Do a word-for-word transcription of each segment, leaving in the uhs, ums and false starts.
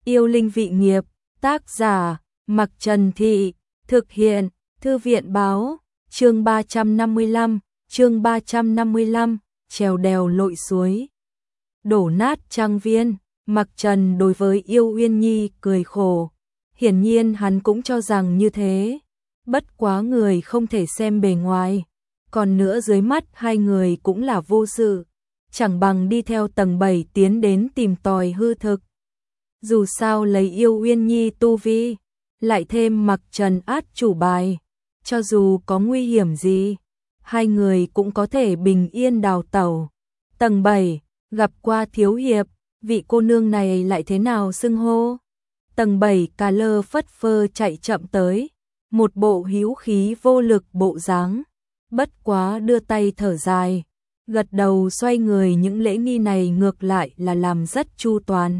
Yêu linh vị nghiệp, tác giả, Mặc Trần Thị, thực hiện, Thư viện báo, chương ba trăm năm mươi lăm, chương ba trăm năm mươi lăm, trèo đèo lội suối. Đổ nát trang viên, Mặc Trần đối với Yêu Uyên Nhi cười khổ. Hiển nhiên hắn cũng cho rằng như thế. Bất quá người không thể xem bề ngoài. Còn nữa dưới mắt hai người cũng là vô sự. Chẳng bằng đi theo tầng bảy tiến đến tìm tòi hư thực. Dù sao lấy Yêu Uyên Nhi tu vi, lại thêm Mặc Trần át chủ bài. Cho dù có nguy hiểm gì, hai người cũng có thể bình yên đào tẩu. Tầng bảy, gặp qua thiếu hiệp, vị cô nương này lại thế nào xưng hô? Tầng bảy cà lơ phất phơ chạy chậm tới, một bộ hữu khí vô lực bộ dáng, bất quá đưa tay thở dài, gật đầu xoay người, những lễ nghi này ngược lại là làm rất chu toàn.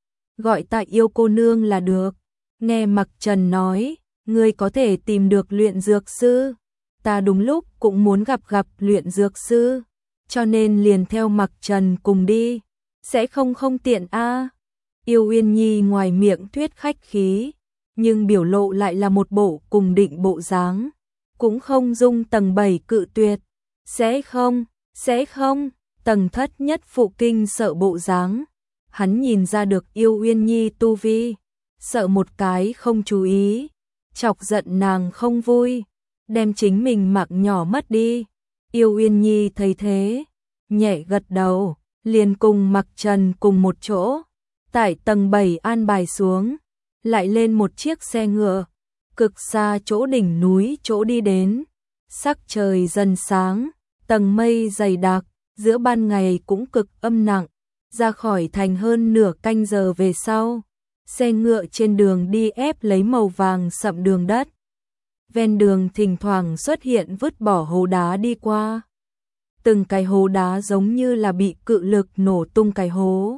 Gọi ta Yêu cô nương là được. Nghe Mặc Trần nói, ngươi có thể tìm được luyện dược sư. Ta đúng lúc cũng muốn gặp gặp luyện dược sư, cho nên liền theo Mặc Trần cùng đi. Sẽ không không tiện a? À? Yêu Uyên Nhi ngoài miệng thuyết khách khí, nhưng biểu lộ lại là một bộ cùng định bộ dáng, cũng không dung tầng bảy cự tuyệt. Sẽ không, sẽ không, tầng thất nhất phụ kinh sợ bộ dáng. Hắn nhìn ra được Yêu Uyên Nhi tu vi, sợ một cái không chú ý, chọc giận nàng không vui, đem chính mình mạng nhỏ mất đi. Yêu Uyên Nhi thấy thế, nhẹ gật đầu, liền cùng Mặc Trần cùng một chỗ, tại tầng bảy an bài xuống, lại lên một chiếc xe ngựa, cực xa chỗ đỉnh núi chỗ đi đến. Sắc trời dần sáng, tầng mây dày đặc, giữa ban ngày cũng cực âm nặng. Ra khỏi thành hơn nửa canh giờ về sau, xe ngựa trên đường đi ép lấy màu vàng sậm đường đất. Ven đường thỉnh thoảng xuất hiện vứt bỏ hố đá đi qua. Từng cái hố đá giống như là bị cự lực nổ tung cái hố.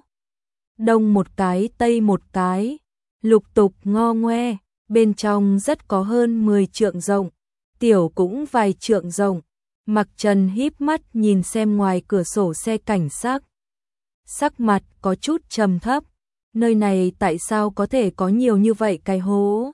Đông một cái tây một cái, lục tục ngo ngoe, bên trong rất có hơn mười trượng rộng, tiểu cũng vài trượng rộng. Mặc Trần híp mắt nhìn xem ngoài cửa sổ xe cảnh sát. Sắc mặt có chút trầm thấp, nơi này tại sao có thể có nhiều như vậy cái hố?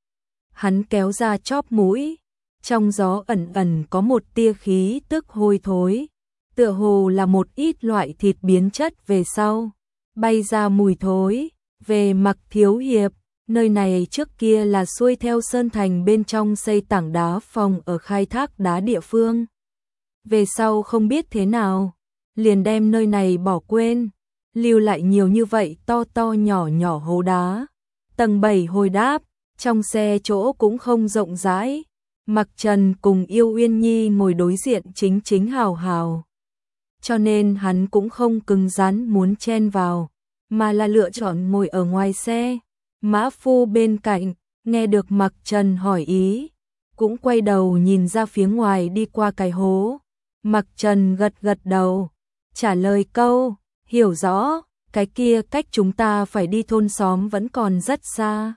Hắn kéo ra chóp mũi, trong gió ẩn ẩn có một tia khí tức hôi thối, tựa hồ là một ít loại thịt biến chất về sau, bay ra mùi thối. Về Mặc thiếu hiệp, nơi này trước kia là xuôi theo sơn thành bên trong xây tảng đá phòng ở khai thác đá địa phương. Về sau không biết thế nào, liền đem nơi này bỏ quên, lưu lại nhiều như vậy to to nhỏ nhỏ hố đá. Tầng bảy hồi đáp, trong xe chỗ cũng không rộng rãi. Mặc Trần cùng Yêu Uyên Nhi ngồi đối diện chính chính hào hào, cho nên hắn cũng không cứng rắn muốn chen vào, mà là lựa chọn ngồi ở ngoài xe. Mã phu bên cạnh, nghe được Mặc Trần hỏi ý, cũng quay đầu nhìn ra phía ngoài đi qua cái hố. Mặc Trần gật gật đầu, trả lời câu, hiểu rõ, cái kia cách chúng ta phải đi thôn xóm vẫn còn rất xa.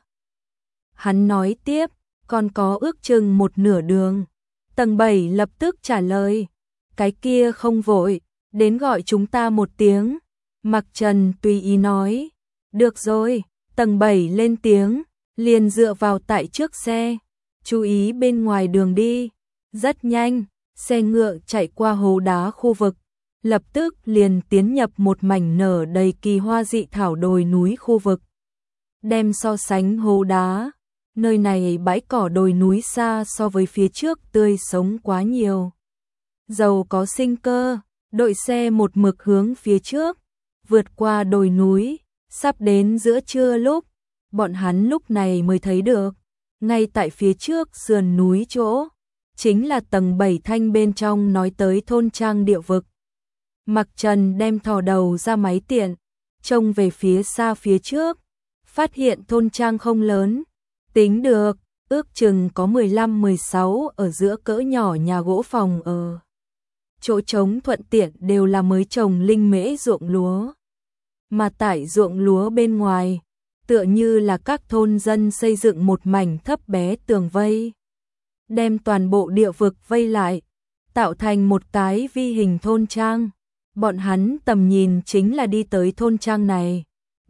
Hắn nói tiếp, còn có ước chừng một nửa đường. Tầng bảy lập tức trả lời, cái kia không vội, đến gọi chúng ta một tiếng. Mặc Trần tùy ý nói, được rồi. Tầng bảy lên tiếng, liền dựa vào tại trước xe, chú ý bên ngoài đường đi. Rất nhanh, xe ngựa chạy qua hố đá khu vực, lập tức liền tiến nhập một mảnh nở đầy kỳ hoa dị thảo đồi núi khu vực. Đem so sánh hố đá, nơi này bãi cỏ đồi núi xa so với phía trước tươi sống quá nhiều, giàu có sinh cơ. Đội xe một mực hướng phía trước, vượt qua đồi núi. Sắp đến giữa trưa lúc, bọn hắn lúc này mới thấy được, ngay tại phía trước sườn núi chỗ, chính là tầng bảy thanh bên trong nói tới thôn trang địa vực. Mặc Trần đem thò đầu ra máy tiện, trông về phía xa phía trước, phát hiện thôn trang không lớn, tính được, ước chừng có mười lăm mười sáu ở giữa cỡ nhỏ nhà gỗ phòng ở. Chỗ trống thuận tiện đều là mới trồng linh mễ ruộng lúa. Mà tại ruộng lúa bên ngoài, tựa như là các thôn dân xây dựng một mảnh thấp bé tường vây, đem toàn bộ địa vực vây lại, tạo thành một cái vi hình thôn trang. Bọn hắn tầm nhìn chính là đi tới thôn trang này,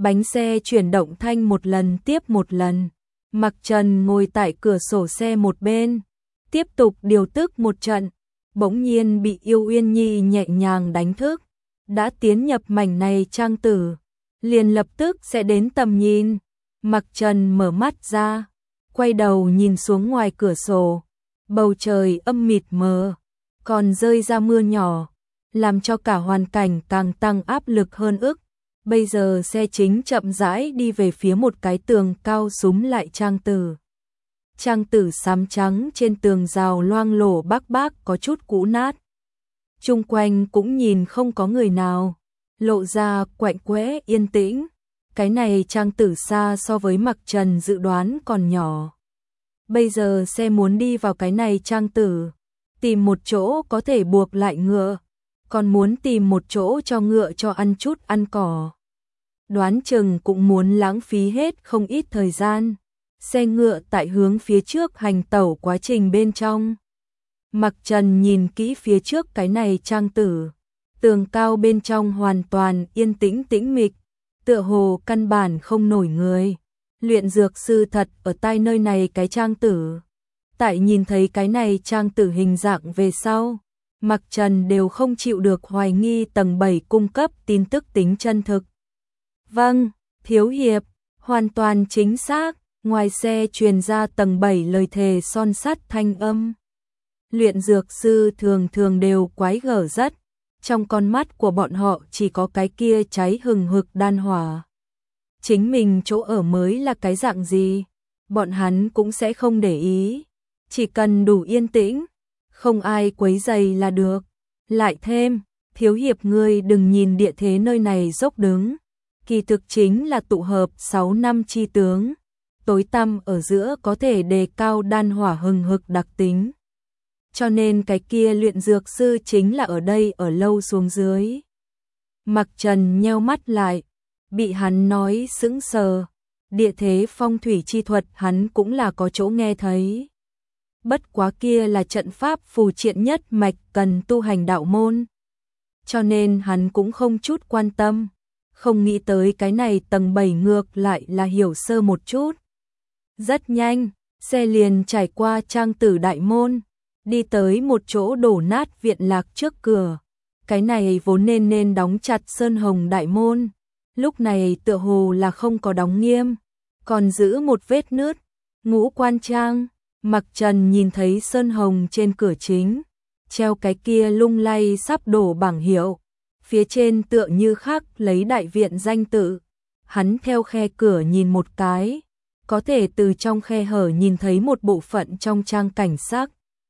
Bánh xe chuyển động thanh một lần tiếp một lần. Mặc Trần ngồi tại cửa sổ xe một bên, tiếp tục điều tức một trận, bỗng nhiên bị Yêu Uyên Nhi nhẹ nhàng đánh thức. Đã tiến nhập mảnh này trang tử, liền lập tức sẽ đến tầm nhìn. Mặc Trần mở mắt ra, quay đầu nhìn xuống ngoài cửa sổ, bầu trời âm mịt mờ, còn rơi ra mưa nhỏ, làm cho cả hoàn cảnh càng tăng áp lực hơn ức. Bây giờ xe chính chậm rãi đi về phía một cái tường cao súm lại trang tử. Trang tử xám trắng trên tường rào loang lổ bác bác có chút cũ nát. Chung quanh cũng nhìn không có người nào, lộ ra quạnh quẽ yên tĩnh. Cái này trang tử xa so với Mặc Trần dự đoán còn nhỏ. Bây giờ xe muốn đi vào cái này trang tử, tìm một chỗ có thể buộc lại ngựa, còn muốn tìm một chỗ cho ngựa cho ăn chút ăn cỏ. Đoán chừng cũng muốn lãng phí hết không ít thời gian. Xe ngựa tại hướng phía trước hành tẩu quá trình bên trong. Mặc Trần nhìn kỹ phía trước cái này trang tử, tường cao bên trong hoàn toàn yên tĩnh tĩnh mịch, tựa hồ căn bản không nổi người. Luyện dược sư thật ở tại nơi này cái trang tử. Tại nhìn thấy cái này trang tử hình dạng về sau, Mặc Trần đều không chịu được hoài nghi tầng bảy cung cấp tin tức tính chân thực. Vâng, thiếu hiệp, hoàn toàn chính xác. Ngoài xe truyền ra tầng bảy lời thề son sắt thanh âm. Luyện dược sư thường thường đều quái gở rất, trong con mắt của bọn họ chỉ có cái kia cháy hừng hực đan hỏa. Chính mình chỗ ở mới là cái dạng gì, bọn hắn cũng sẽ không để ý, chỉ cần đủ yên tĩnh, không ai quấy rầy là được. Lại thêm, thiếu hiệp ngươi đừng nhìn địa thế nơi này dốc đứng, kỳ thực chính là tụ hợp sáu năm chi tướng. Tối tăm ở giữa có thể đề cao đan hỏa hừng hực đặc tính. Cho nên cái kia luyện dược sư chính là ở đây ở lâu xuống dưới. Mặc Trần nheo mắt lại, bị hắn nói sững sờ. Địa thế phong thủy chi thuật hắn cũng là có chỗ nghe thấy. Bất quá kia là trận pháp phù triện nhất mạch cần tu hành đạo môn. Cho nên hắn cũng không chút quan tâm. Không nghĩ tới cái này tầng bảy ngược lại là hiểu sơ một chút. Rất nhanh, xe liền trải qua trang tử đại môn, đi tới một chỗ đổ nát viện lạc trước cửa. Cái này vốn nên nên đóng chặt sơn hồng đại môn, lúc này tựa hồ là không có đóng nghiêm, còn giữ một vết nứt. Ngũ Quan Trang, Mặc Trần nhìn thấy sơn hồng trên cửa chính, treo cái kia lung lay sắp đổ bảng hiệu, phía trên tựa như khắc lấy đại viện danh tự. Hắn theo khe cửa nhìn một cái, có thể từ trong khe hở nhìn thấy một bộ phận trong trang cảnh sắc.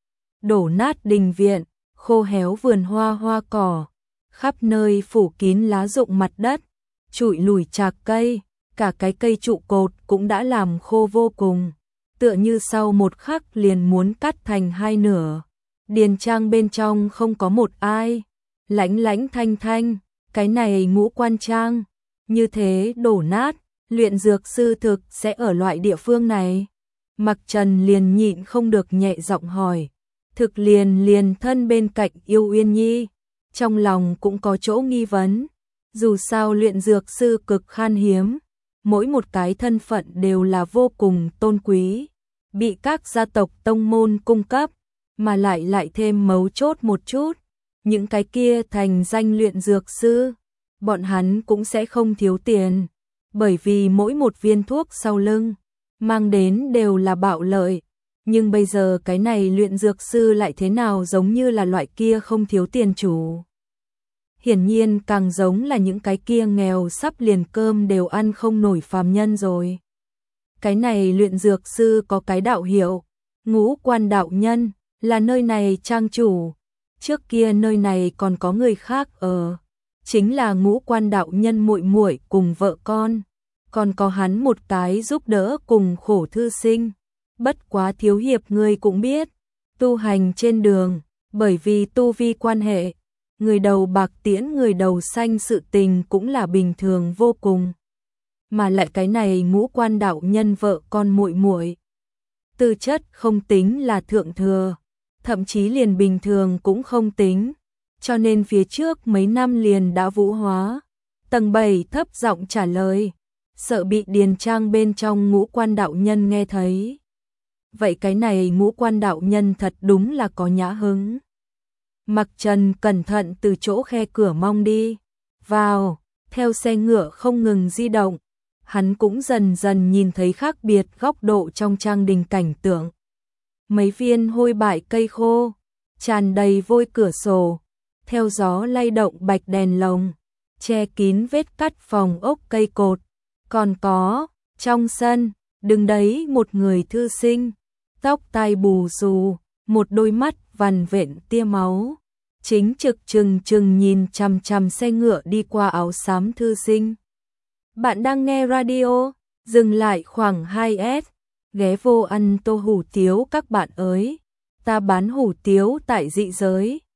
Đổ nát đình viện, khô héo vườn hoa hoa cỏ, khắp nơi phủ kín lá rụng mặt đất, trụi lùi chạc cây, cả cái cây trụ cột cũng đã làm khô vô cùng, tựa như sau một khắc liền muốn cắt thành hai nửa. Điền trang bên trong không có một ai, lãnh lãnh thanh thanh, cái này Ngũ Quan Trang, như thế đổ nát. Luyện dược sư thực sẽ ở loại địa phương này. Mặc Trần liền nhịn không được nhẹ giọng hỏi. Thực liền liền thân bên cạnh Yêu Uyên Nhi, trong lòng cũng có chỗ nghi vấn. Dù sao luyện dược sư cực khan hiếm, mỗi một cái thân phận đều là vô cùng tôn quý, bị các gia tộc tông môn cung cấp, mà lại lại thêm mấu chốt một chút. Những cái kia thành danh luyện dược sư, bọn hắn cũng sẽ không thiếu tiền. Bởi vì mỗi một viên thuốc sau lưng mang đến đều là bạo lợi, nhưng bây giờ cái này luyện dược sư lại thế nào giống như là loại kia không thiếu tiền chủ. Hiển nhiên càng giống là những cái kia nghèo sắp liền cơm đều ăn không nổi phàm nhân rồi. Cái này luyện dược sư có cái đạo hiệu, Ngũ Quan đạo nhân, là nơi này trang chủ. Trước kia nơi này còn có người khác ở, chính là Ngũ Quan đạo nhân muội muội cùng vợ con, còn có hắn một cái giúp đỡ cùng khổ thư sinh. Bất quá thiếu hiệp ngươi cũng biết, tu hành trên đường, bởi vì tu vi quan hệ, người đầu bạc tiễn người đầu xanh sự tình cũng là bình thường vô cùng. Mà lại cái này Ngũ Quan đạo nhân vợ con muội muội, tư chất không tính là thượng thừa, thậm chí liền bình thường cũng không tính, cho nên phía trước mấy năm liền đã vũ hóa. Tầng bảy thấp giọng trả lời, sợ bị Điền Trang bên trong Ngũ Quan đạo nhân nghe thấy. Vậy cái này Ngũ Quan đạo nhân thật đúng là có nhã hứng. Mặc Trần cẩn thận từ chỗ khe cửa mong đi vào, theo xe ngựa không ngừng di động, hắn cũng dần dần nhìn thấy khác biệt góc độ trong trang đình cảnh tượng. Mấy viên hôi bại cây khô, tràn đầy vôi cửa sổ, theo gió lay động bạch đèn lồng, che kín vết cắt phòng ốc cây cột. Còn có, trong sân, đứng đấy một người thư sinh, tóc tai bù xù, một đôi mắt vằn vện tia máu, chính trực trừng trừng nhìn chằm chằm xe ngựa đi qua áo xám thư sinh. Bạn đang nghe radio, dừng lại khoảng hai S, ghé vô ăn tô hủ tiếu các bạn ơi, ta bán hủ tiếu tại dị giới.